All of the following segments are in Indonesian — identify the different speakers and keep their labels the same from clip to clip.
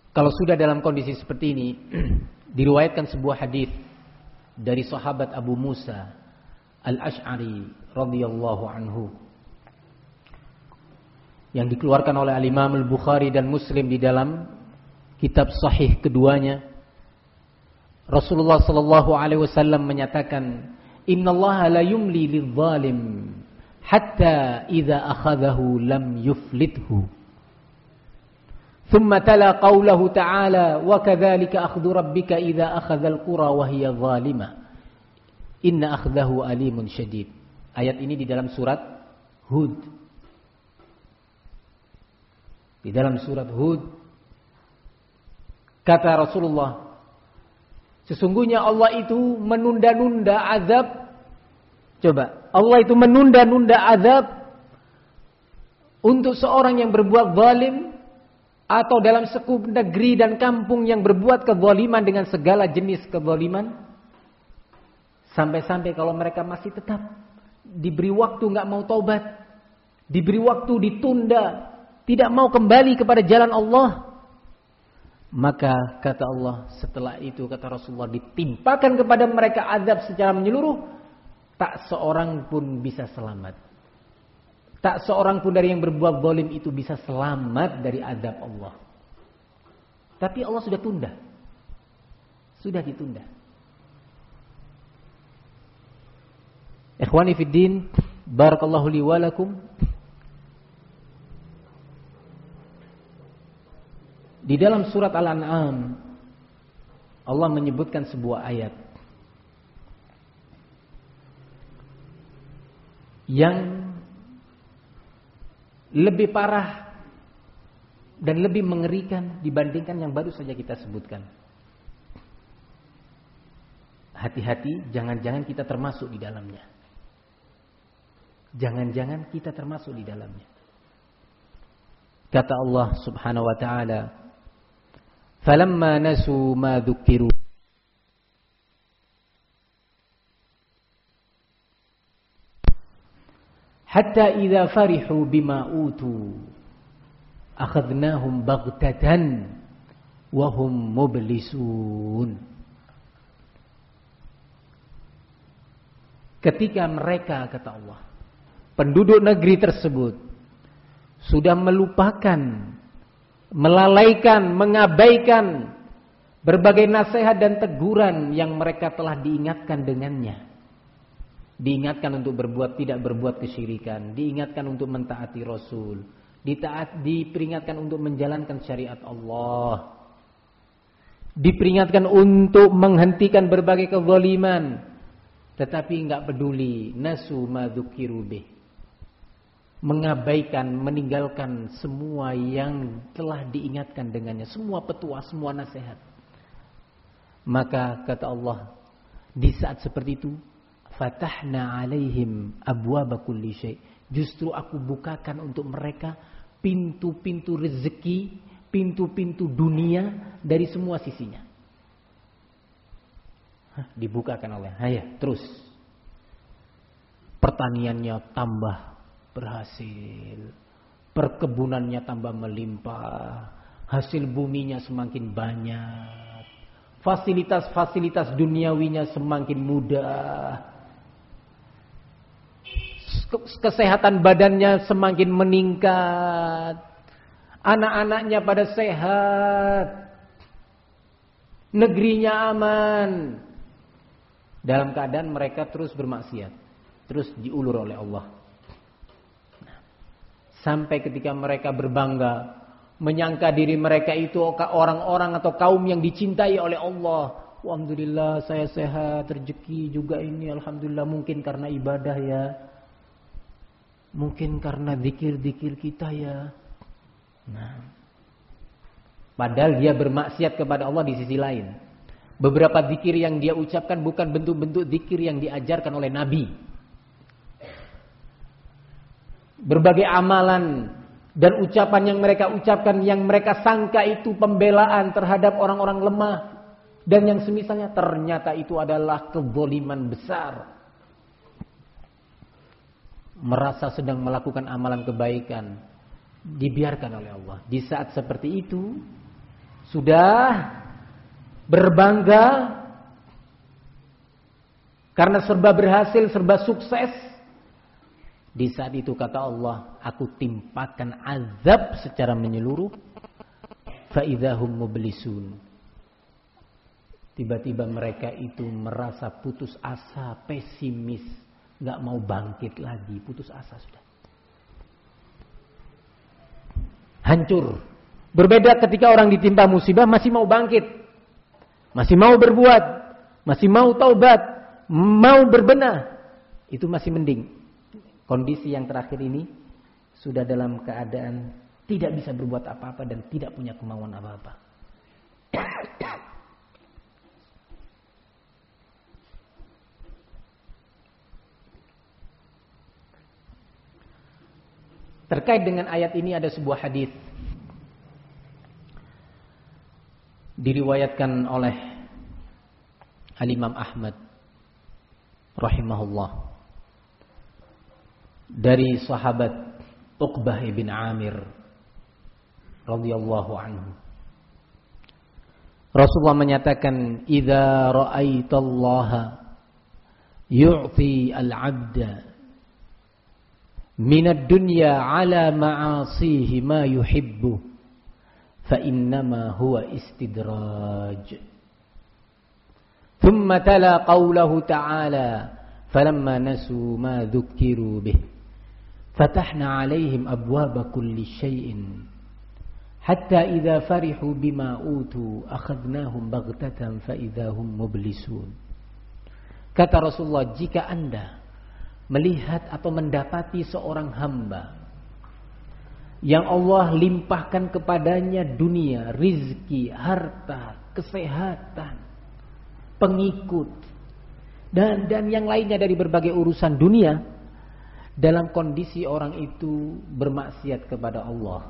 Speaker 1: Kalau sudah dalam kondisi seperti ini, diriwayatkan sebuah hadis dari sahabat Abu Musa Al-Asy'ari radhiyallahu anhu yang dikeluarkan oleh Al-Imam Al-Bukhari dan Muslim di dalam kitab sahih keduanya. Rasulullah sallallahu alaihi wasallam menyatakan, "Innallaha la yumli lidh-dhalim hatta idza akhadhahu lam yuflithu." Thumma tala qawlahu ta'ala, "Wa kadzalika akhdhu rabbika idza akhadhal qura wa hiya dhalimah. Inna akhdahu alimun syadid." Ayat ini di dalam surat Hud. Di dalam surat Hud kata Rasulullah, sesungguhnya Allah itu menunda-nunda azab. Coba, Allah itu menunda-nunda azab untuk seorang yang berbuat zalim atau dalam sekup negeri dan kampung yang berbuat kezaliman dengan segala jenis kezaliman, sampai-sampai kalau mereka masih tetap diberi waktu nggak mau taubat, diberi waktu ditunda, tidak mau kembali kepada jalan Allah, maka kata Allah, setelah itu kata Rasulullah, ditimpakan kepada mereka azab secara menyeluruh, tak seorang pun bisa selamat. Tak seorang pun dari yang berbuat zalim itu bisa selamat dari azab Allah. Tapi Allah sudah tunda. Sudah ditunda. Ikhwani fid din, barakallahu li wa lakum. Di dalam surat Al-An'am Allah menyebutkan sebuah ayat yang lebih parah dan lebih mengerikan dibandingkan yang baru saja kita sebutkan. Hati-hati, jangan-jangan kita termasuk di dalamnya. Jangan-jangan kita termasuk di dalamnya. Kata Allah Subhanahu wa ta'ala, "Falamma nasu ma dzukiru hatta idza farihu bima utu akhadnahum baghtatan wa hum mublisun." Ketika mereka, kata Allah, penduduk negeri tersebut sudah melupakan, melalaikan, mengabaikan berbagai nasihat dan teguran yang mereka telah diingatkan dengannya. Diingatkan untuk tidak berbuat kesyirikan, diingatkan untuk mentaati Rasul, diperingatkan untuk menjalankan syariat Allah, diperingatkan untuk menghentikan berbagai kezaliman, tetapi enggak peduli, nasu ma dzukiru bih, mengabaikan, meninggalkan semua yang telah diingatkan dengannya, semua petua, semua nasihat. Maka kata Allah, di saat seperti itu, fatahna alaihim abwaaba kulli syai'. Justru aku bukakan untuk mereka pintu-pintu rezeki, pintu-pintu dunia dari semua sisinya. Dibukakan oleh hayya terus. Pertaniannya tambah berhasil, perkebunannya tambah melimpah, hasil buminya semakin banyak, fasilitas-fasilitas duniawinya semakin mudah, kesehatan badannya semakin meningkat, anak-anaknya pada sehat, negerinya aman, dalam keadaan mereka terus bermaksiat, terus diulur oleh Allah. Sampai ketika mereka berbangga, menyangka diri mereka itu orang-orang atau kaum yang dicintai oleh Allah. Alhamdulillah saya sehat, rezeki juga ini, alhamdulillah, mungkin karena ibadah ya, mungkin karena zikir-zikir kita ya. Nah, padahal dia bermaksiat kepada Allah di sisi lain. Beberapa zikir yang dia ucapkan bukan bentuk-bentuk zikir yang diajarkan oleh Nabi. Berbagai amalan dan ucapan yang mereka ucapkan, yang mereka sangka itu pembelaan terhadap orang-orang lemah dan yang semisalnya, ternyata itu adalah kezaliman besar. Merasa sedang melakukan amalan kebaikan, dibiarkan oleh Allah. Di saat seperti itu, sudah berbangga karena serba berhasil, serba sukses. Di saat itu kata Allah, aku timpakan azab secara menyeluruh. Fa idzahum mublisun. Tiba-tiba mereka itu merasa putus asa, pesimis, enggak mau bangkit lagi, putus asa sudah. Hancur. Berbeda ketika orang ditimpa musibah masih mau bangkit, masih mau berbuat, masih mau taubat, mau berbenah. Itu masih mending. Kondisi yang terakhir ini sudah dalam keadaan tidak bisa berbuat apa-apa dan tidak punya kemauan apa-apa. Terkait dengan ayat ini ada sebuah hadis diriwayatkan oleh Al-Imam Ahmad rahimahullah dari sahabat Uqbah ibn Amir radhiyallahu anhu. Rasulullah menyatakan, "Idza ra'aitallaha yu'ti al-'abda minad dunya 'ala ma'asihi ma yuhibbu fa innama huwa istidraj." Thumma tala qawlahu ta'ala falamma nasu ma dhukkiru bih fatahna 'alaihim abwaba kulli syai'in hatta idza farihu bima utu akhadnahum baghtatan fa idzahum mublisun. Kata Rasulullah, jika Anda melihat atau mendapati seorang hamba yang Allah limpahkan kepadanya dunia, rizki, harta, kesehatan, pengikut, dan yang lainnya dari berbagai urusan dunia, dalam kondisi orang itu bermaksiat kepada Allah,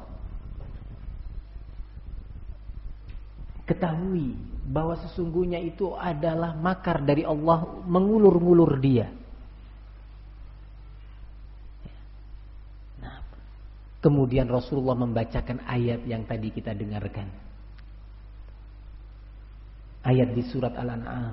Speaker 1: ketahui bahwa sesungguhnya itu adalah makar dari Allah mengulur-ngulur dia. Kemudian Rasulullah membacakan ayat yang tadi kita dengarkan. Ayat di surat Al-An'am.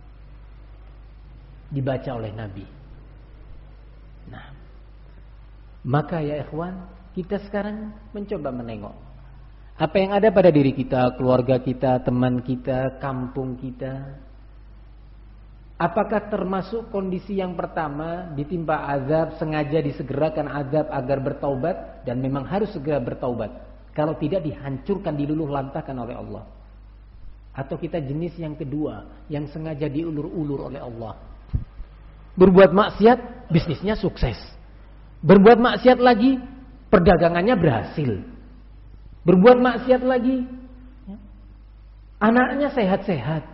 Speaker 1: Dibaca oleh Nabi. Nah, maka ya ikhwan, kita sekarang mencoba menengok apa yang ada pada diri kita, keluarga kita, teman kita, kampung kita. Apakah termasuk kondisi yang pertama, ditimpa azab, sengaja disegerakan azab agar bertaubat, dan memang harus segera bertaubat. Kalau tidak, dihancurkan, diluluh lantakan oleh Allah. Atau kita jenis yang kedua, yang sengaja diulur-ulur oleh Allah. Berbuat maksiat, bisnisnya sukses. Berbuat maksiat lagi, perdagangannya berhasil. Berbuat maksiat lagi, anaknya sehat-sehat.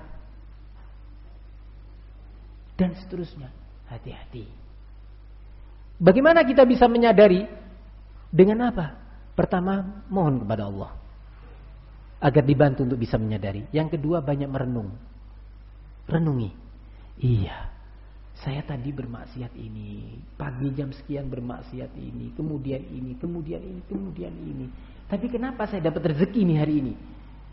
Speaker 1: Dan seterusnya. Hati-hati. Bagaimana kita bisa menyadari? Dengan apa? Pertama, mohon kepada Allah agar dibantu untuk bisa menyadari. Yang kedua, banyak merenung. Renungi. Iya, saya tadi bermaksiat ini, pagi jam sekian bermaksiat ini, kemudian ini, kemudian ini, kemudian ini. Tapi kenapa saya dapat rezeki ini hari ini?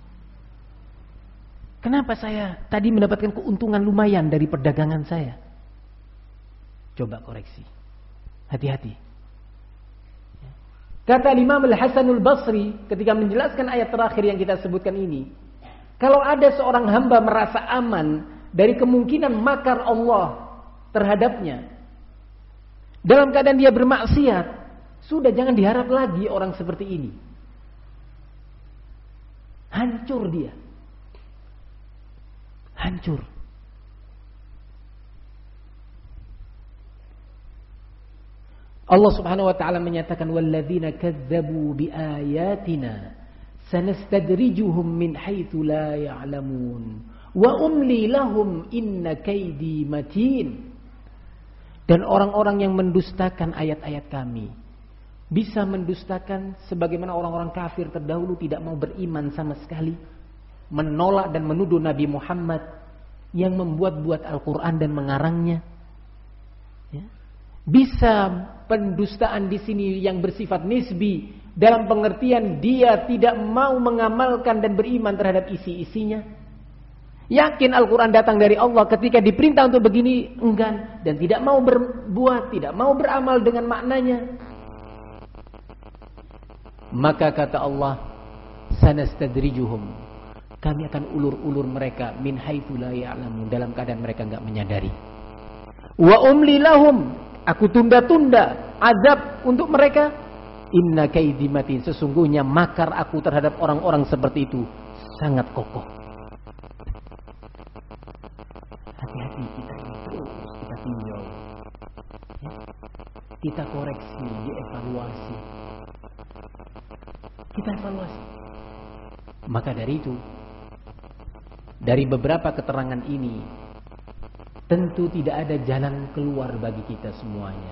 Speaker 1: Kenapa saya tadi mendapatkan keuntungan lumayan dari perdagangan saya? Coba koreksi. Hati-hati. Kata Imam Al-Hasanul Basri ketika menjelaskan ayat terakhir yang kita sebutkan ini, kalau ada seorang hamba merasa aman dari kemungkinan makar Allah terhadapnya, dalam keadaan dia bermaksiat, sudah jangan diharap lagi orang seperti ini. Hancur dia. Hancur. Allah Subhanahu wa taala menyatakan, walladzina kadzdzabu biayatina sanastadrijuhum min haitsu la ya'lamun wa umli lahum inna kaidi matin. Dan orang-orang yang mendustakan ayat-ayat kami bisa mendustakan sebagaimana orang-orang kafir terdahulu tidak mau beriman sama sekali, menolak dan menuduh Nabi Muhammad yang membuat-buat Al-Quran dan mengarangnya. Ya. Bisa pendustaan di sini yang bersifat nisbi, dalam pengertian dia tidak mau mengamalkan dan beriman terhadap isi-isinya. Yakin Al-Quran datang dari Allah, ketika diperintah untuk begini enggan dan tidak mau berbuat, tidak mau beramal dengan maknanya. Maka kata Allah, sanastadrijuhum, kami akan ulur-ulur mereka min haitsu la ya'lamun, dalam keadaan mereka enggak menyadari. Wa umli lahum, aku tunda-tunda azab untuk mereka. Inna kaidi matin, sesungguhnya makar aku terhadap orang-orang seperti itu sangat kokoh. Hati-hati kita ini terus kita tinjau, ya. Kita koreksi, dievaluasi. Kita evaluasi. Maka dari itu, dari beberapa keterangan ini, tentu tidak ada jalan keluar bagi kita semuanya.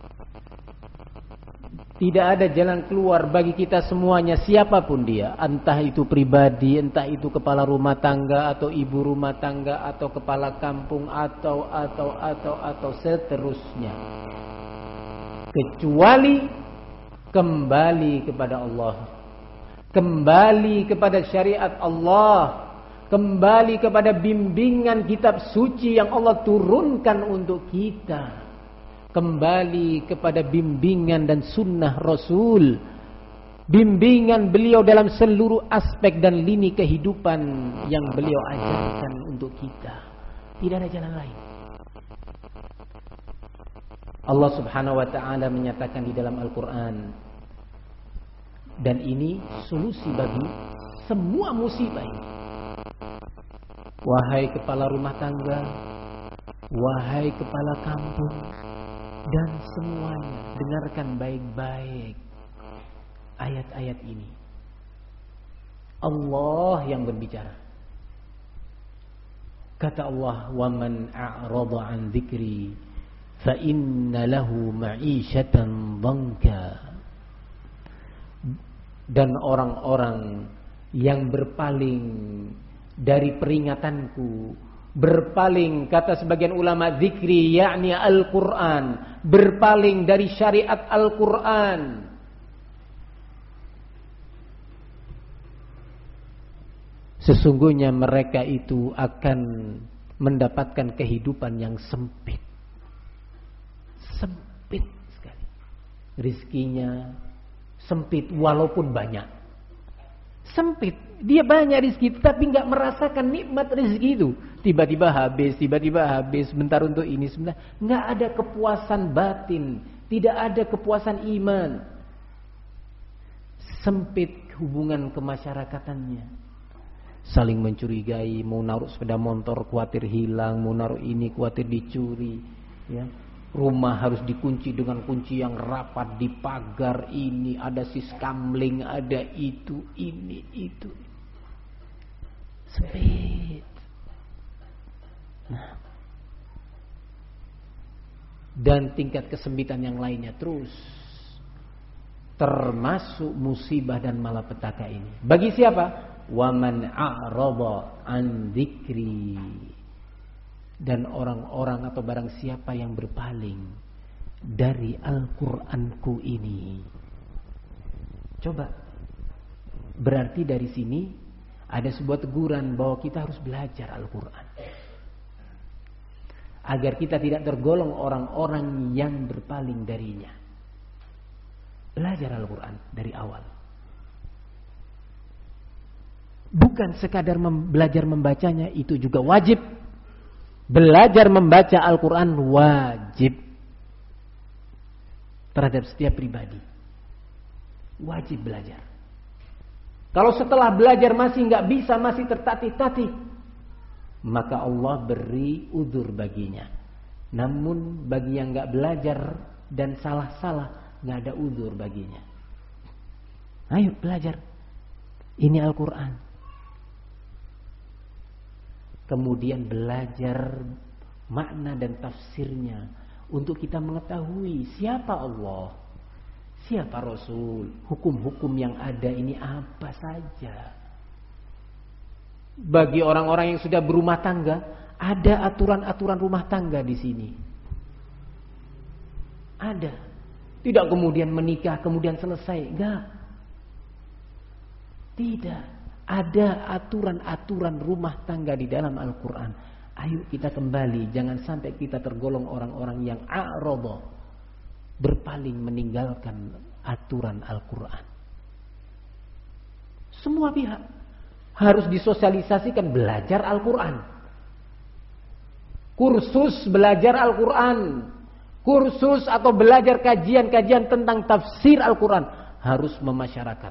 Speaker 1: Tidak ada jalan keluar bagi kita semuanya, siapapun dia. Entah itu pribadi, entah itu kepala rumah tangga, atau ibu rumah tangga, atau kepala kampung, atau seterusnya. Kecuali kembali kepada Allah. Kembali kepada syariat Allah. Kembali kepada bimbingan kitab suci yang Allah turunkan untuk kita. Kembali kepada bimbingan dan sunnah Rasul. Bimbingan beliau dalam seluruh aspek dan lini kehidupan yang beliau ajarkan untuk kita. Tidak ada jalan lain. Allah subhanahu wa ta'ala menyatakan di dalam Al-Quran, dan ini solusi bagi semua musibah ini. Wahai kepala rumah tangga, wahai kepala kampung, dan semuanya, dengarkan baik-baik ayat-ayat ini. Allah yang berbicara. Kata Allah, "Wa man a'rada 'an dzikri fa inna lahu ma'isyatan dhanka." Dan orang-orang yang berpaling dari peringatanku, berpaling, kata sebagian ulama, zikri yakni Al-Quran, berpaling dari syariat Al-Quran, sesungguhnya mereka itu akan mendapatkan kehidupan yang sempit. Sempit sekali. Rizkinya sempit walaupun banyak. Sempit. Dia banyak rezeki tapi enggak merasakan nikmat rezeki itu. Tiba-tiba habis, sebentar untuk ini, sebentar. Enggak ada kepuasan batin, tidak ada kepuasan iman. Sempit hubungan kemasyarakatannya. Saling mencurigai, mau naruh sepeda motor khawatir hilang, mau naruh ini khawatir dicuri, ya. Rumah harus dikunci dengan kunci yang rapat, di pagar ini ada siskamling, ada itu, ini, itu. Sempit. Nah. Dan tingkat kesempitan yang lainnya terus. Termasuk musibah dan malapetaka ini. Bagi siapa? Waman a'rada an dzikri. Dan orang-orang atau barang siapa yang berpaling dari Al-Qur'anku ini. Coba. Berarti dari sini ada sebuah teguran bahwa kita harus belajar Al-Qur'an. Agar kita tidak tergolong orang-orang yang berpaling darinya. Belajar Al-Qur'an dari awal. Bukan sekadar belajar membacanya, itu juga wajib. Belajar membaca Al-Quran wajib terhadap setiap pribadi. Wajib belajar. Kalau setelah belajar masih nggak bisa, masih tertatih-tatih, maka Allah beri udzur baginya. Namun bagi yang nggak belajar dan salah-salah, nggak ada udzur baginya. Ayo belajar. Ini Al-Quran. Kemudian belajar makna dan tafsirnya untuk kita mengetahui siapa Allah, siapa Rasul, hukum-hukum yang ada ini apa saja. Bagi orang-orang yang sudah berumah tangga, ada aturan-aturan rumah tangga di sini. Ada. Tidak kemudian menikah kemudian selesai, enggak. Tidak. Ada aturan-aturan rumah tangga di dalam Al-Quran. Ayo kita kembali. Jangan sampai kita tergolong orang-orang yang a'rada, berpaling meninggalkan aturan Al-Quran. Semua pihak harus disosialisasikan belajar Al-Quran. Kursus belajar Al-Quran. Kursus atau belajar kajian-kajian tentang tafsir Al-Quran harus memasyarakat.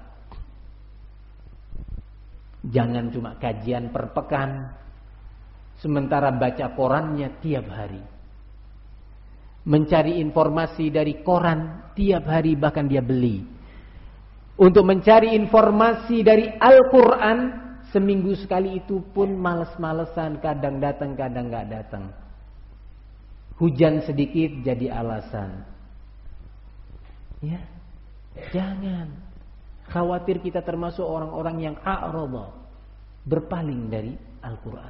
Speaker 1: Jangan cuma kajian per pekan, sementara baca korannya tiap hari. Mencari informasi dari koran tiap hari, bahkan dia beli. Untuk mencari informasi dari Al-Quran, seminggu sekali itu pun males-malesan, kadang datang, kadang gak datang. Hujan sedikit jadi alasan. Ya, jangan. Khawatir kita termasuk orang-orang yang a'rada, berpaling dari Al-Quran.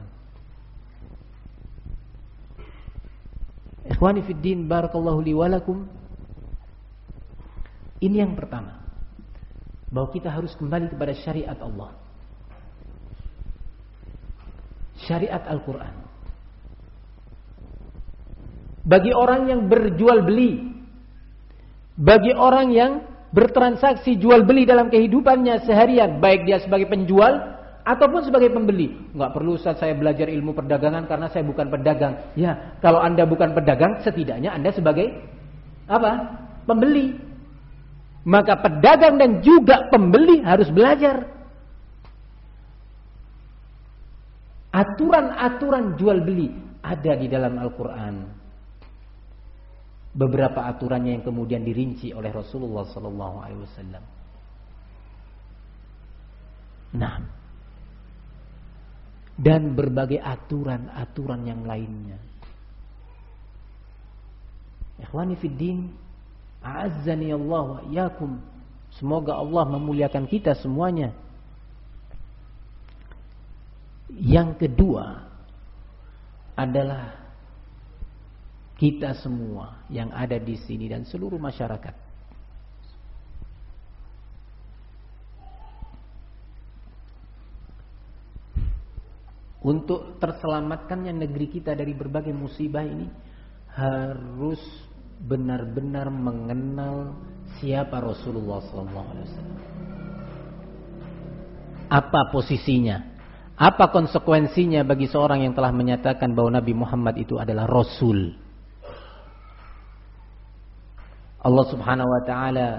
Speaker 1: Ikhwani fid din, barakallahu li wa lakum. Ini yang pertama, bahwa kita harus kembali kepada syariat Allah, syariat Al-Quran. Bagi orang yang berjual beli, bagi orang yang bertransaksi jual beli dalam kehidupannya seharian, baik dia sebagai penjual ataupun sebagai pembeli. Enggak perlu Ustaz saya belajar ilmu perdagangan karena saya bukan pedagang. Ya, kalau Anda bukan pedagang, setidaknya Anda sebagai apa? Pembeli. Maka pedagang dan juga pembeli harus belajar aturan-aturan jual beli ada di dalam Al-Quran. Beberapa aturannya yang kemudian dirinci oleh Rasulullah SAW. Nah, dan berbagai aturan-aturan yang lainnya. Ikhwani fid din, a'azzani Allah wa iyyakum. Semoga Allah memuliakan kita semuanya. Yang kedua adalah kita semua yang ada di sini dan seluruh masyarakat untuk terselamatkannya negeri kita dari berbagai musibah ini harus benar-benar mengenal siapa Rasulullah SAW. Apa posisinya? Apa konsekuensinya bagi seorang yang telah menyatakan bahwa Nabi Muhammad itu adalah Rasul? Allah Subhanahu wa ta'ala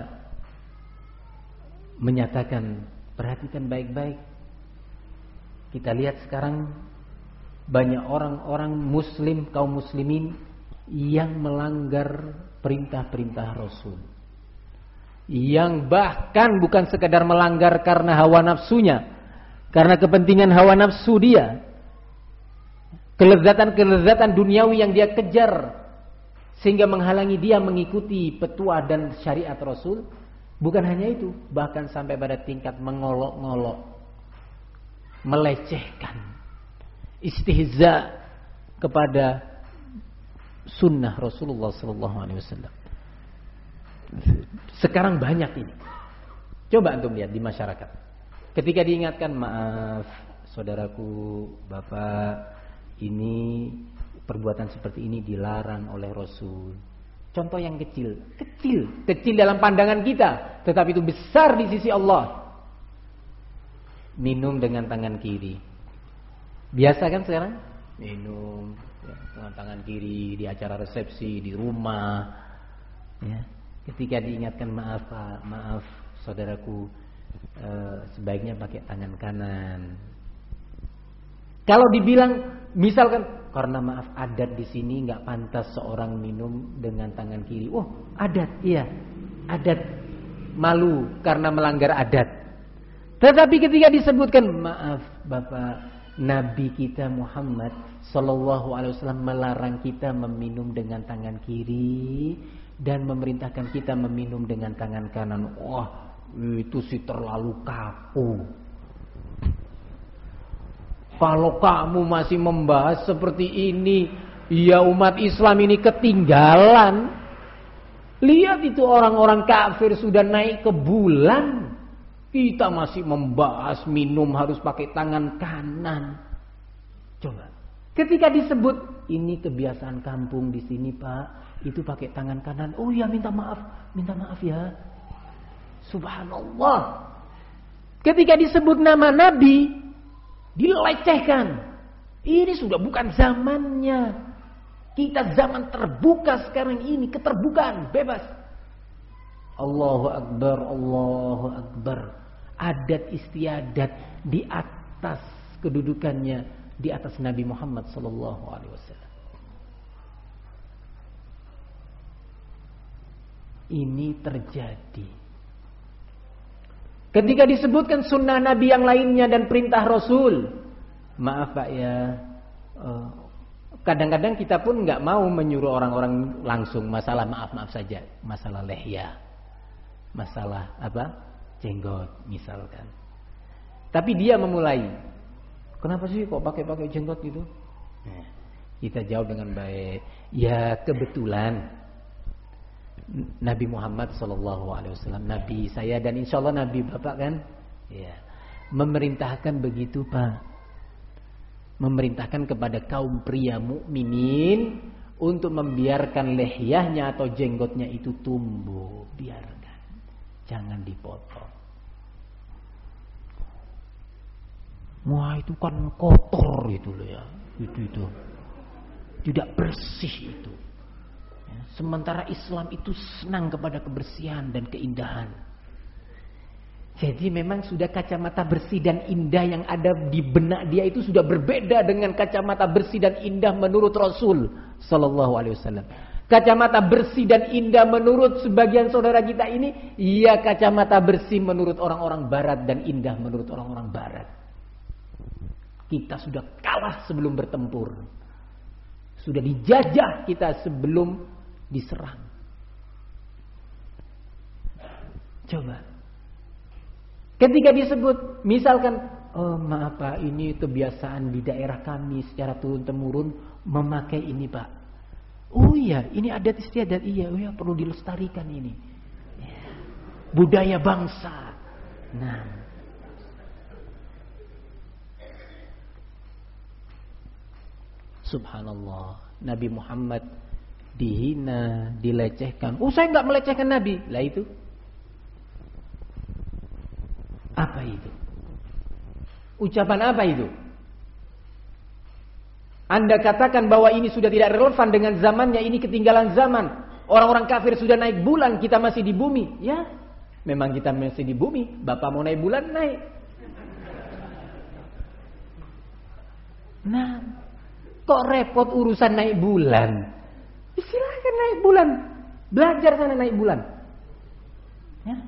Speaker 1: menyatakan, perhatikan baik-baik. Kita lihat sekarang banyak orang-orang muslim, kaum muslimin yang melanggar perintah-perintah Rasul. Yang bahkan bukan sekedar melanggar karena hawa nafsunya, karena kepentingan hawa nafsu dia, kelezatan-kelezatan duniawi yang dia kejar, sehingga menghalangi dia mengikuti petua dan syariat Rasul. Bukan hanya itu, bahkan sampai pada tingkat mengolok-ngolok, melecehkan, istihza kepada sunnah Rasulullah SAW. Sekarang banyak ini. Coba antum lihat di masyarakat. Ketika diingatkan, maaf saudaraku, bapak, ini perbuatan seperti ini dilarang oleh Rasul. Contoh yang kecil dalam pandangan kita, tetapi itu besar di sisi Allah. Minum dengan tangan kiri. Biasa kan sekarang? Minum ya, dengan tangan kiri di acara resepsi, di rumah. Ya. Ketika diingatkan, maaf Pak, maaf saudaraku, sebaiknya pakai tangan kanan. Kalau dibilang, misalkan, karena maaf adat di sini nggak pantas seorang minum dengan tangan kiri. Oh, adat, iya, adat, malu karena melanggar adat. Tetapi ketika disebutkan, maaf Bapak, Nabi kita Muhammad Sallallahu Alaihi Wasallam melarang kita meminum dengan tangan kiri dan memerintahkan kita meminum dengan tangan kanan. Wah, itu sih terlalu kaku. Kalau kamu masih membahas seperti ini, ya umat Islam ini ketinggalan. Lihat itu orang-orang kafir sudah naik ke bulan. Kita masih membahas minum harus pakai tangan kanan. Coba. Ketika disebut ini kebiasaan kampung di sini, Pak, itu pakai tangan kanan. Oh ya, minta maaf ya. Subhanallah. Ketika disebut nama Nabi, dilecehkan. Ini sudah bukan zamannya. Kita zaman terbuka sekarang ini, keterbukaan, bebas. Allahu Akbar, Allahu Akbar. Adat istiadat di atas kedudukannya, di atas Nabi Muhammad sallallahu alaihi wasallam. Ini terjadi. Ketika disebutkan sunnah Nabi yang lainnya dan perintah Rasul, maaf Pak ya, kadang-kadang kita pun nggak mau menyuruh orang-orang langsung masalah maaf saja, masalah lehya, masalah jenggot misalkan. Tapi dia memulai, kenapa sih kok pakai jenggot gitu? Nah, kita jawab dengan baik, ya kebetulan Nabi Muhammad SAW, Nabi saya dan insya Allah Nabi Bapak kan, ya, memerintahkan begitu Pak, memerintahkan kepada kaum pria mukminin untuk membiarkan lehyahnya atau jenggotnya itu tumbuh, biarkan, jangan dipotong. Wah itu kan kotor itu loh ya, itu tidak bersih itu. Sementara Islam itu senang kepada kebersihan dan keindahan. Jadi memang sudah kacamata bersih dan indah yang ada di benak dia itu sudah berbeda dengan kacamata bersih dan indah menurut Rasul sallallahu alaihi wasallam. Kacamata bersih dan indah menurut sebagian saudara kita ini, ya kacamata bersih menurut orang-orang barat dan indah menurut orang-orang barat. Kita sudah kalah sebelum bertempur. Sudah dijajah kita sebelum diserang. Coba. Ketika disebut, misalkan, oh maaf Pak, ini kebiasaan di daerah kami secara turun-temurun memakai ini Pak. Oh iya, ini adat istiadat, iya, oh ya perlu dilestarikan ini. Ya. Budaya bangsa. Nah. Subhanallah, Nabi Muhammad dihina, dilecehkan. Oh saya nggak melecehkan Nabi. Lah itu apa itu? Ucapan apa itu? Anda katakan bahwa ini sudah tidak relevan dengan zamannya, ini ketinggalan zaman. Orang-orang kafir sudah naik bulan, kita masih di bumi. Ya, memang kita masih di bumi. Bapak mau naik bulan, naik. Nah, kok repot urusan naik bulan? Silahkan naik bulan, belajar sana naik bulan. Ya.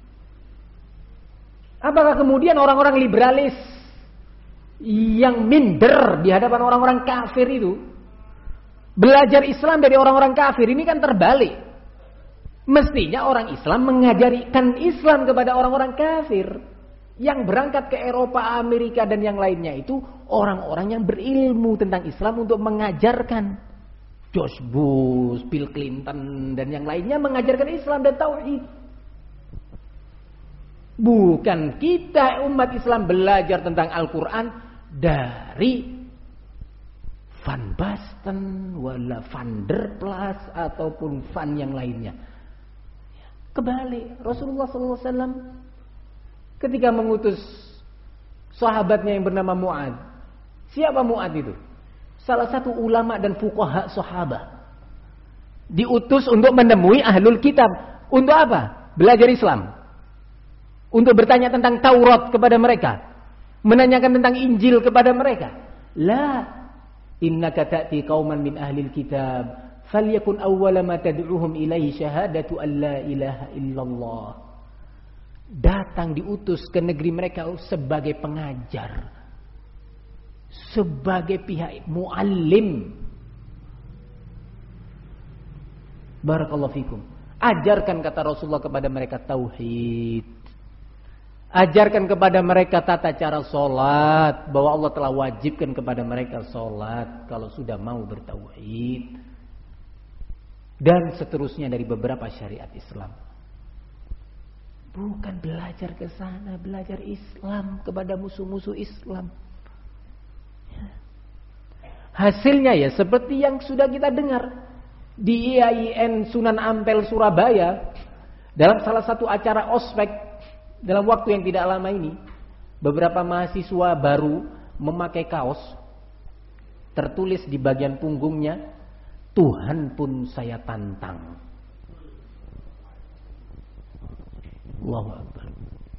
Speaker 1: Apakah kemudian orang-orang liberalis yang minder di hadapan orang-orang kafir itu belajar Islam dari orang-orang kafir? Ini kan terbalik. Mestinya orang Islam mengajarkan Islam kepada orang-orang kafir. Yang berangkat ke Eropa, Amerika dan yang lainnya itu orang-orang yang berilmu tentang Islam untuk mengajarkan. George Bush, Bill Clinton dan yang lainnya mengajarkan Islam dan tauhid. Bukan kita umat Islam belajar tentang Al-Quran dari Van Basten, wala Van der Plas ataupun Van yang lainnya. Kebalik, Rasulullah SAW ketika mengutus sahabatnya yang bernama Mu'ad. Siapa Mu'ad itu? Salah satu ulama dan fuqaha sahabat. Diutus untuk menemui ahlul kitab. Untuk apa? Belajar Islam. Untuk bertanya tentang Taurat kepada mereka. Menanyakan tentang Injil kepada mereka. La. Innaka ta'ti qauman min ahlil kitab. Falyakun awwala ma tad'uhum ilaihi syahadatu an la ilaha illallah. Datang diutus ke negeri mereka sebagai pengajar. Sebagai pihak muallim. Barakallahu fikum. Ajarkan kata Rasulullah kepada mereka tauhid. Ajarkan kepada mereka tata cara sholat. Bahwa Allah telah wajibkan kepada mereka sholat. Kalau sudah mau bertauhid. Dan seterusnya dari beberapa syariat Islam. Bukan belajar ke sana, belajar Islam kepada musuh-musuh Islam. Hasilnya ya seperti yang sudah kita dengar di IAIN Sunan Ampel Surabaya, dalam salah satu acara ospek dalam waktu yang tidak lama ini, beberapa mahasiswa baru memakai kaos tertulis di bagian punggungnya, Tuhan pun saya tantang. Allahu Akbar.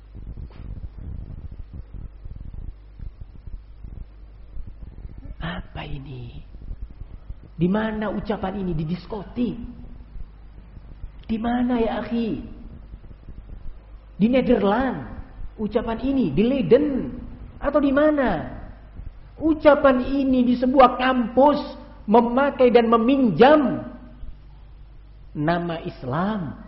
Speaker 1: Apa ini? Di mana ucapan ini? Di diskotik? Di mana ya akhi? Di Nederland ucapan ini, di Leiden atau di mana? Ucapan ini di sebuah kampus memakai dan meminjam nama Islam.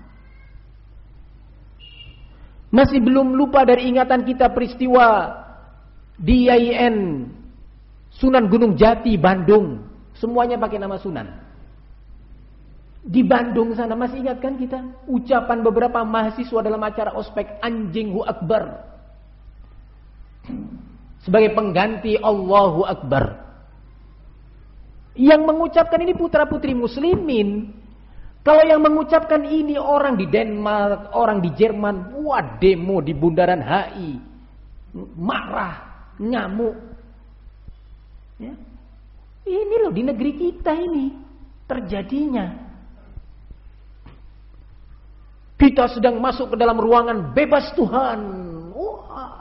Speaker 1: Masih belum lupa dari ingatan kita peristiwa di IAIN Sunan Gunung Jati, Bandung. Semuanya pakai nama Sunan. Di Bandung sana masih ingatkan kita ucapan beberapa mahasiswa dalam acara ospek, anjinghu akbar, sebagai pengganti Allahu Akbar. Yang mengucapkan ini putra-putri muslimin. Kalau yang mengucapkan ini orang di Denmark, orang di Jerman, wah demo di bundaran HI, marah, ngamuk. Ya. Ini loh di negeri kita ini terjadinya. Kita sedang masuk ke dalam ruangan bebas Tuhan. Wah.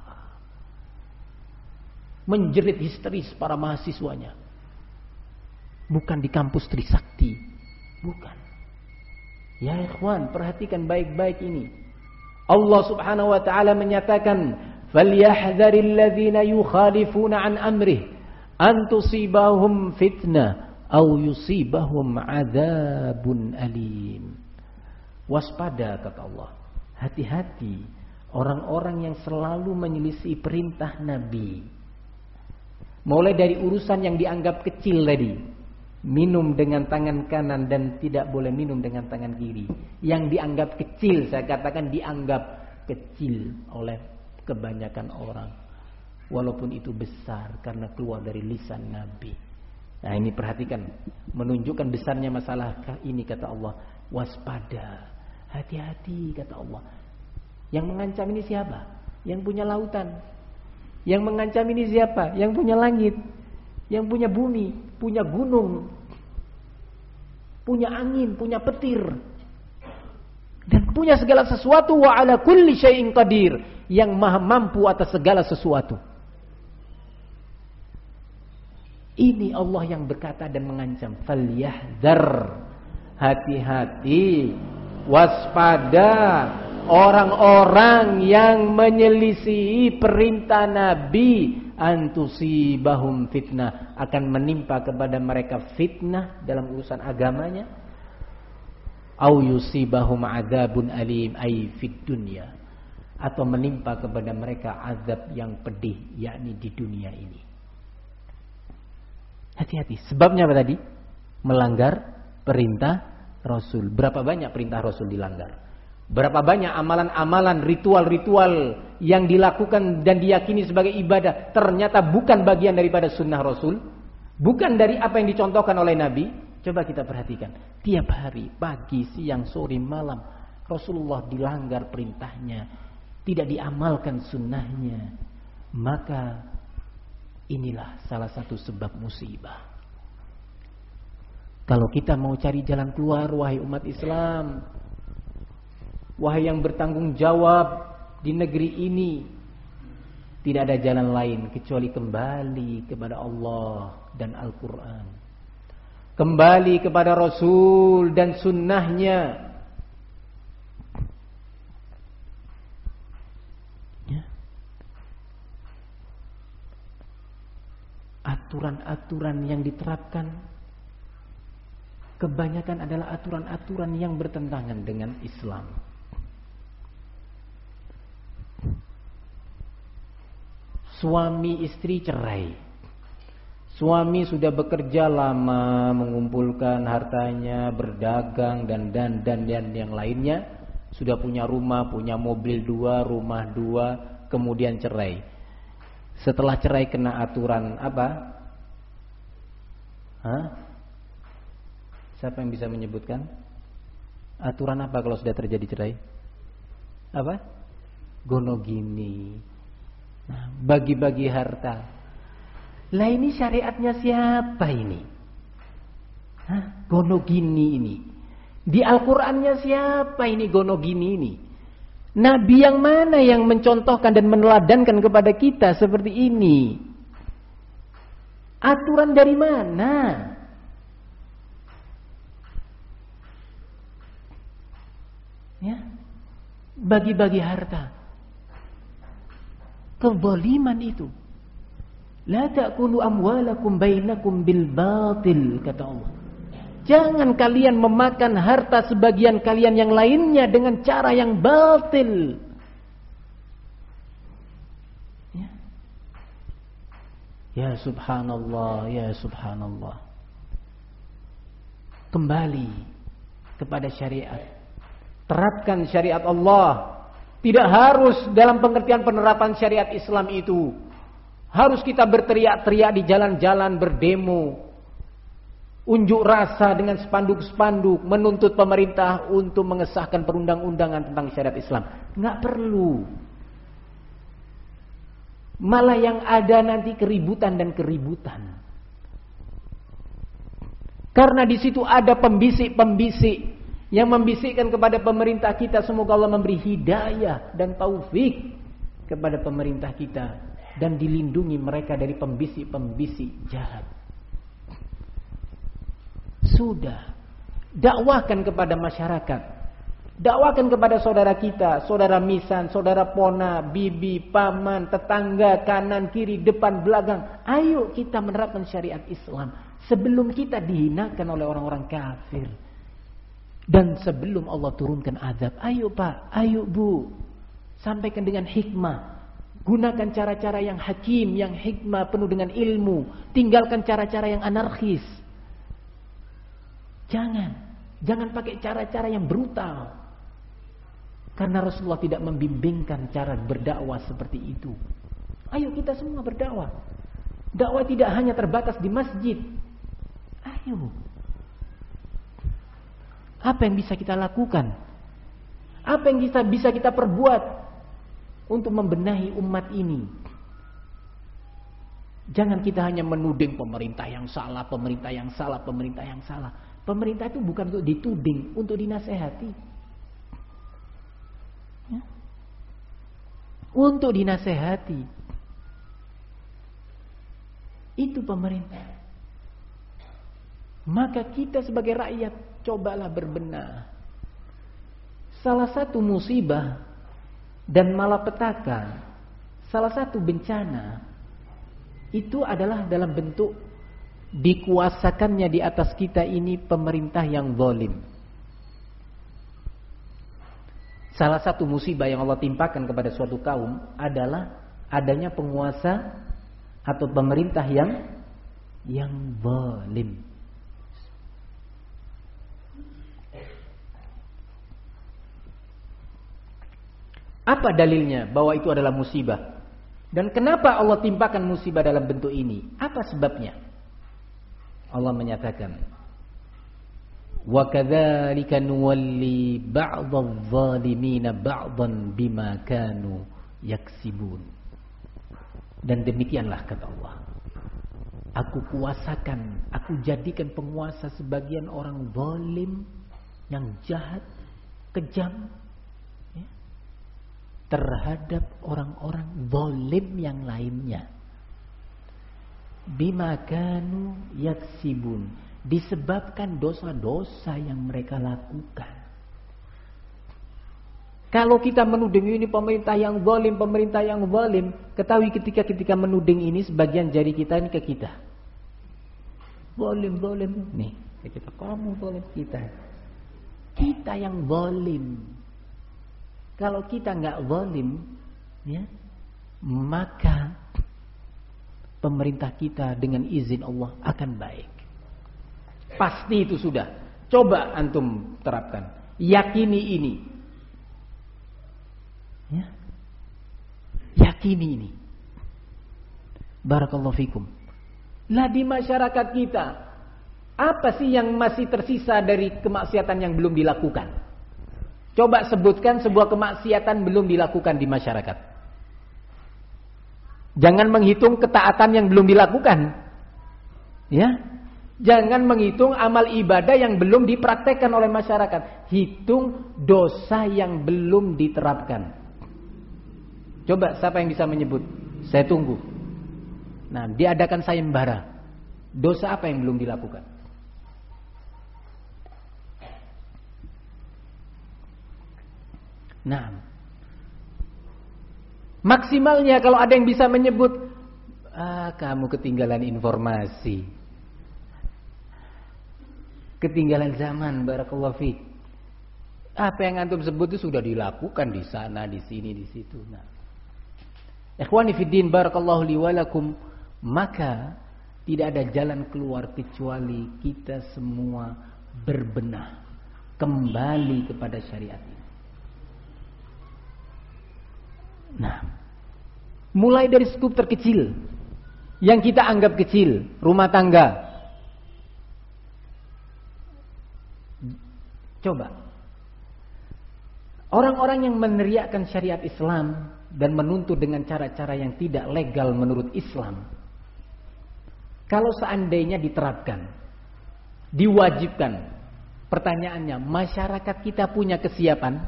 Speaker 1: Menjerit histeris para mahasiswanya. Bukan di kampus Trisakti. Bukan. Ya ikhwan, perhatikan baik-baik ini. Allah Subhanahu wa taala menyatakan, "Falyahdharil ladzina yukhalifuna an amrih an tusibahum fitnah aw yusibahum adzabun alim." Waspada, kata Allah. Hati-hati orang-orang yang selalu menyelisih perintah Nabi. Mulai dari urusan yang dianggap kecil tadi. Minum dengan tangan kanan dan tidak boleh minum dengan tangan kiri. Yang dianggap kecil, saya katakan dianggap kecil oleh kebanyakan orang. Walaupun itu besar karena keluar dari lisan Nabi. Nah ini perhatikan. Menunjukkan besarnya masalah ini, kata Allah. Waspada. Hati-hati, kata Allah. Yang mengancam ini siapa? Yang punya lautan. Yang mengancam ini siapa? Yang punya langit. Yang punya bumi, punya gunung, punya angin, punya petir, dan punya segala sesuatu. Wa ala kulli syai'in qadir, yang maha mampu atas segala sesuatu. Ini Allah yang berkata dan mengancam. Falyahdhar, hati-hati, waspada orang-orang yang menyelisihi perintah Nabi. Antusibahum fitnah, akan menimpa kepada mereka fitnah dalam urusan agamanya. Au yusibahum adzabun alim, ay fid dunya, atau menimpa kepada mereka azab yang pedih, yakni di dunia ini. Hati-hati. Sebabnya apa tadi? Melanggar perintah Rasul. Berapa banyak perintah Rasul dilanggar? Berapa banyak amalan-amalan, ritual-ritual yang dilakukan dan diyakini sebagai ibadah ternyata bukan bagian daripada sunnah Rasul, bukan dari apa yang dicontohkan oleh Nabi. Coba kita perhatikan, tiap hari, pagi, siang, sore, malam, Rasulullah dilanggar perintahnya, tidak diamalkan sunnahnya. Maka inilah salah satu sebab musibah. Kalau kita mau cari jalan keluar, wahai umat Islam, wahai yang bertanggung jawab di negeri ini, tidak ada jalan lain kecuali kembali kepada Allah dan Al-Quran, kembali kepada Rasul dan sunnahnya. Ya. Aturan-aturan yang diterapkan kebanyakan adalah aturan-aturan yang bertentangan dengan Islam. Suami istri cerai. Suami sudah bekerja lama, mengumpulkan hartanya, berdagang dan yang lainnya. Sudah punya rumah, punya mobil 2, rumah 2, kemudian cerai. Setelah cerai kena aturan apa? Siapa yang bisa menyebutkan? Aturan apa kalau sudah terjadi cerai? Apa? Gonogini. Nah, bagi-bagi harta. Lah ini syariatnya siapa ini? Gonogini ini. Di Al-Qur'annya siapa ini gonogini ini? Nabi yang mana yang mencontohkan dan meneladankan kepada kita seperti ini? Aturan dari mana? Ya, bagi-bagi harta. Kezaliman itu. La ta'kulu amwalakum bainakum bil batil, kata Allah. Jangan kalian memakan harta sebagian kalian yang lainnya dengan cara yang batil. Ya subhanallah, ya subhanallah. Kembali kepada syariat. Terapkan syariat Allah. Tidak harus dalam pengertian penerapan syariat Islam itu harus kita berteriak-teriak di jalan-jalan, berdemo, unjuk rasa dengan spanduk-spanduk, menuntut pemerintah untuk mengesahkan perundang-undangan tentang syariat Islam. Nggak perlu. Malah yang ada nanti keributan dan keributan. Karena di situ ada pembisik-pembisik yang membisikkan kepada pemerintah kita, semoga Allah memberi hidayah dan taufik kepada pemerintah kita dan dilindungi mereka dari pembisik-pembisik jahat. Sudah, dakwahkan kepada masyarakat, dakwahkan kepada saudara kita, saudara misan, saudara pona, bibi, paman, tetangga, kanan, kiri, depan, belakang. Ayo kita menerapkan syariat Islam sebelum kita dihinakan oleh orang-orang kafir. Dan sebelum Allah turunkan azab. Ayo Pak, ayo Bu, sampaikan dengan hikmah. Gunakan cara-cara yang hakim, yang hikmah, penuh dengan ilmu. Tinggalkan cara-cara yang anarkis. Jangan pakai cara-cara yang brutal. Karena Rasulullah tidak membimbingkan cara berdakwah seperti itu. Ayo kita semua berdakwah. Dakwah tidak hanya terbatas di masjid. Ayo. Apa yang bisa kita lakukan? Apa yang bisa kita perbuat untuk membenahi umat ini? Jangan kita hanya menuding pemerintah yang salah, pemerintah yang salah, pemerintah yang salah. Pemerintah itu bukan untuk dituding, untuk dinasehati. Ya? Untuk dinasehati. Itu pemerintah. Maka kita sebagai rakyat cobalah berbenah. Salah satu musibah dan malapetaka, salah satu bencana itu adalah dalam bentuk dikuasakannya di atas kita ini pemerintah yang zalim. Salah satu musibah yang Allah timpakan kepada suatu kaum adalah adanya penguasa atau pemerintah yang zalim. Apa dalilnya bahwa itu adalah musibah? Dan kenapa Allah timpakan musibah dalam bentuk ini? Apa sebabnya? Allah menyatakan, "Wa kadzalika nuwalli ba'dadh-dhalimina ba'dhan bima kanu yaksibun." Dan demikianlah kata Allah, aku kuasakan, aku jadikan penguasa sebagian orang zalim yang jahat, kejam, terhadap orang-orang zalim yang lainnya. Bima kanu yaksibun, disebabkan dosa-dosa yang mereka lakukan. Kalau kita menuding ini pemerintah yang zalim, pemerintah yang zalim, ketahui ketika menuding ini sebagian jari kita ini ke kita. Zalim nih, ke kita, kamu zalim kita. Kita yang zalim. Kalau kita nggak zalim, ya, maka pemerintah kita dengan izin Allah akan baik. Pasti itu sudah. Coba antum terapkan. Yakini ini. Ya. Yakini ini. Barakallahu fikum. Lah di masyarakat kita, apa sih yang masih tersisa dari kemaksiatan yang belum dilakukan? Coba sebutkan sebuah kemaksiatan belum dilakukan di masyarakat. Jangan menghitung ketaatan yang belum dilakukan. Ya. Jangan menghitung amal ibadah yang belum dipraktekkan oleh masyarakat. Hitung dosa yang belum diterapkan. Coba siapa yang bisa menyebut? Saya tunggu. Nah, diadakan sayembara. Dosa apa yang belum dilakukan? Nah, maksimalnya kalau ada yang bisa menyebut, kamu ketinggalan informasi. Ketinggalan zaman, barakallahu fiik. Apa yang antum sebut itu sudah dilakukan di sana, di sini, di situ. Nah, ikhwani fiddin, barakallahu li wa lakum, maka tidak ada jalan keluar kecuali kita semua berbenah, kembali kepada syariat ini. Nah, mulai dari skup terkecil yang kita anggap kecil, rumah tangga. Coba, orang-orang yang meneriakkan syariat Islam dan menuntut dengan cara-cara yang tidak legal menurut Islam, kalau seandainya diterapkan, diwajibkan, pertanyaannya, masyarakat kita punya kesiapan?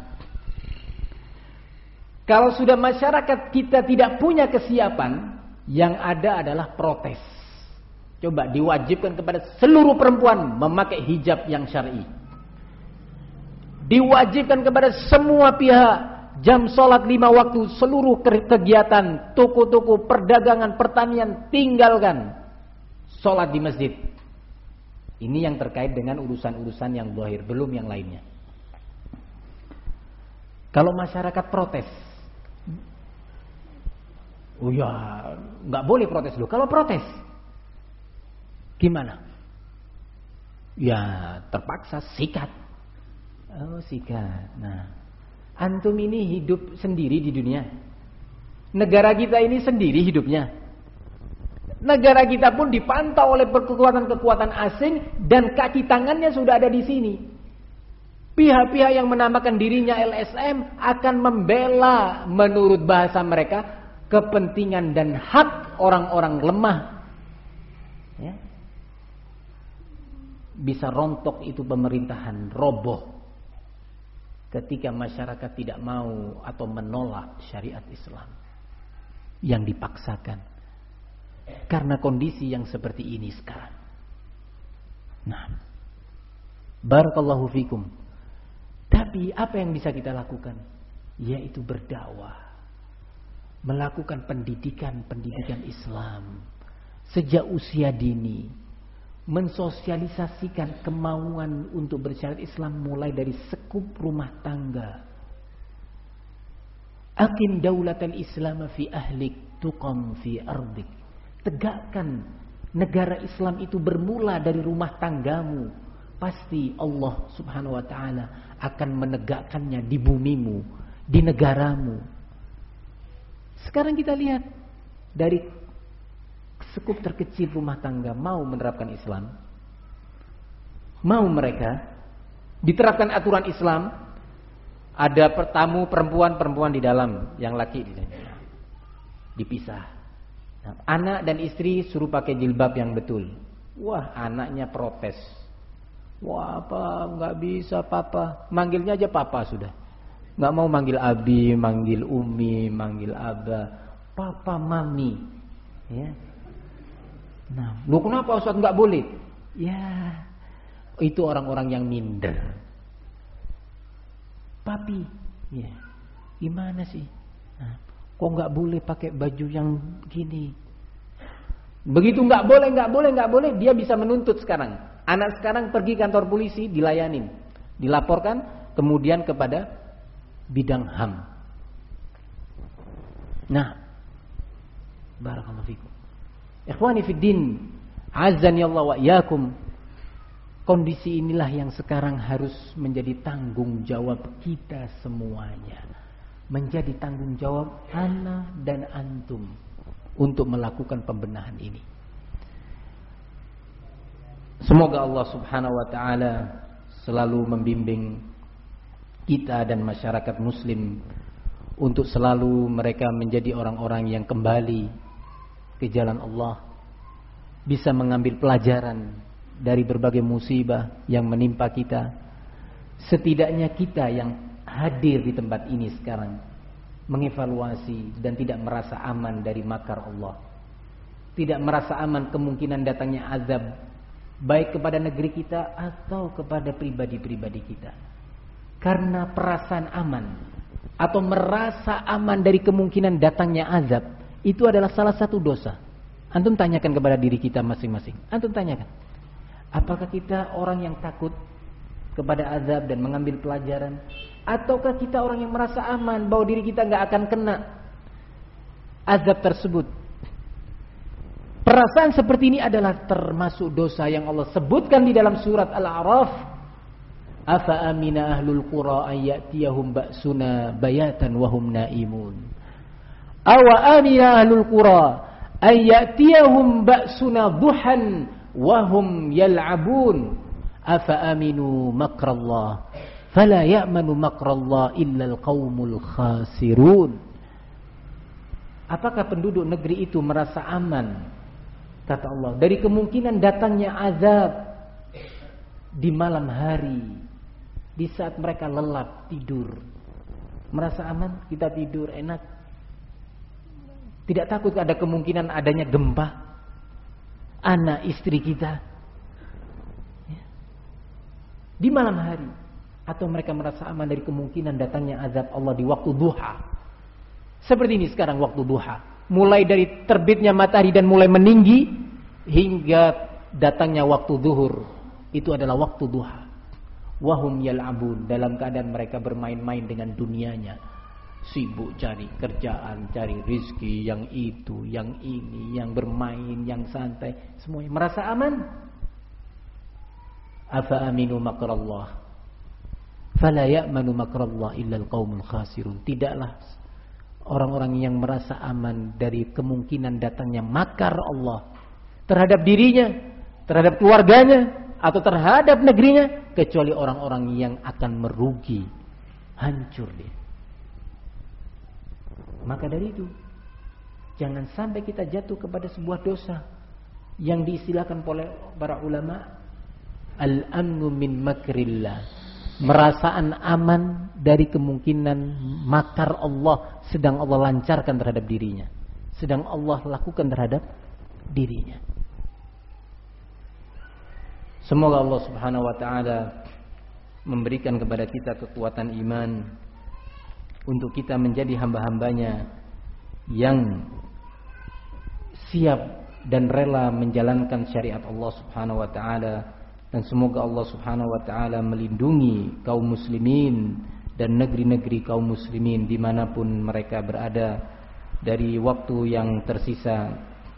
Speaker 1: Kalau sudah masyarakat kita tidak punya kesiapan, yang ada adalah protes. Coba diwajibkan kepada seluruh perempuan memakai hijab yang syar'i. Diwajibkan kepada semua pihak jam sholat 5 waktu, seluruh kegiatan, toko-toko, perdagangan, pertanian, tinggalkan sholat di masjid. Ini yang terkait dengan urusan-urusan yang zahir, belum yang lainnya. Kalau masyarakat protes, oh ya, nggak boleh protes dulu. Kalau protes, gimana? Ya terpaksa sikat. Oh sikat. Nah, antum ini hidup sendiri di dunia. Negara kita ini sendiri hidupnya. Negara kita pun dipantau oleh kekuatan-kekuatan asing dan kaki tangannya sudah ada di sini. Pihak-pihak yang menamakan dirinya LSM akan membela menurut bahasa mereka kepentingan dan hak orang-orang lemah. Ya. Bisa rontok itu pemerintahan, roboh ketika masyarakat tidak mau atau menolak syariat Islam yang dipaksakan karena kondisi yang seperti ini sekarang. Nah, barakallahu fikum. Tapi apa yang bisa kita lakukan? Yaitu berdakwah, melakukan pendidikan Islam sejak usia dini, mensosialisasikan kemauan untuk bersyariat Islam mulai dari sekup rumah tangga. Aqim daulatal Islam fi ahlik tuqam fi ardik. Tegakkan negara Islam itu bermula dari rumah tanggamu. Pasti Allah subhanahu wa ta'ala akan menegakkannya di bumimu, di negaramu. Sekarang kita lihat dari sekup terkecil rumah tangga mau menerapkan Islam, mau mereka diterapkan aturan Islam, ada tamu perempuan di dalam, yang laki di sini, dipisah. Nah, anak dan istri suruh pakai jilbab yang betul. Wah, anaknya protes. Wah, apa nggak bisa papa, manggilnya aja papa sudah, nggak mau manggil abi, manggil umi, manggil abah, papa, mami, ya. Nah, lu kenapa Ustaz nggak boleh? Ya, itu orang-orang yang minder. Papi, ya, gimana sih? Nah, kok nggak boleh pakai baju yang gini? Begitu nggak boleh, dia bisa menuntut sekarang. Anak sekarang pergi kantor polisi, dilayanin, dilaporkan, kemudian kepada bidang HAM. Nah, barakallahu fikum. Ikhwani fiddin, azani Allah wa iyyakum. Kondisi inilah yang sekarang harus menjadi tanggung jawab kita semuanya. menjadi tanggung jawab ana dan antum untuk melakukan pembenahan ini. Semoga Allah Subhanahu wa taala selalu membimbing kita dan masyarakat muslim untuk selalu mereka menjadi orang-orang yang kembali ke jalan Allah, bisa mengambil pelajaran dari berbagai musibah yang menimpa kita. Setidaknya kita yang hadir di tempat ini sekarang mengevaluasi dan tidak merasa aman dari makar Allah, tidak merasa aman kemungkinan datangnya azab baik kepada negeri kita atau kepada pribadi-pribadi kita. Karena perasaan aman atau merasa aman dari kemungkinan datangnya azab, itu adalah salah satu dosa. Antum tanyakan kepada diri kita masing-masing. Antum tanyakan, apakah kita orang yang takut kepada azab dan mengambil pelajaran, ataukah kita orang yang merasa aman bahwa diri kita nggak akan kena azab tersebut? Perasaan seperti ini adalah termasuk dosa yang Allah sebutkan di dalam surat Al-A'raf. Afa amina ahlul qura ayyatiyahum ba'suna bayatan wa hum naimun. Awa amina ahlul qura ayyatiyahum ba'suna duhan wa hum yal'abun. Afa aminu makrallah fala ya'manu makrallah illa al-qaumul khasirun. Apakah penduduk negeri itu merasa aman, kata Allah, dari kemungkinan datangnya azab di malam hari, di saat mereka lelap tidur? Merasa aman, kita tidur enak, tidak takut ada kemungkinan adanya gempa anak istri kita di malam hari? Atau mereka merasa aman dari kemungkinan datangnya azab Allah di waktu duha? Seperti ini sekarang waktu duha, mulai dari terbitnya matahari dan mulai meninggi hingga datangnya waktu zuhur, itu adalah waktu duha. Wahum yal'abun, dalam keadaan mereka bermain-main dengan dunianya, sibuk cari kerjaan, cari rizki, yang itu, yang ini, yang bermain, yang santai, semuanya merasa aman. Afa aminu makrallah fala ya'manu makrallah illa al-qaumul khasirun. Tidaklah orang-orang yang merasa aman dari kemungkinan datangnya makar Allah terhadap dirinya, terhadap keluarganya, atau terhadap negerinya, kecuali orang-orang yang akan merugi, hancur dia. Maka dari itu, jangan sampai kita jatuh kepada sebuah dosa yang diistilahkan oleh para ulama al-amnu min makrillah, merasaan aman dari kemungkinan makar Allah sedang Allah lancarkan terhadap dirinya, sedang Allah lakukan terhadap dirinya. Semoga Allah Subhanahu wa taala memberikan kepada kita kekuatan iman untuk kita menjadi hamba-hambanya yang siap dan rela menjalankan syariat Allah Subhanahu wa taala. Dan semoga Allah Subhanahu wa taala melindungi kaum muslimin dan negeri-negeri kaum muslimin dimanapun mereka berada. Dari waktu yang tersisa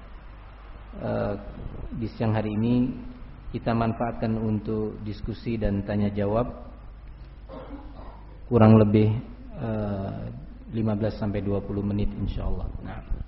Speaker 1: di siang hari ini, kita manfaatkan untuk diskusi dan tanya jawab, kurang lebih 15-20 menit insyaallah. Nah.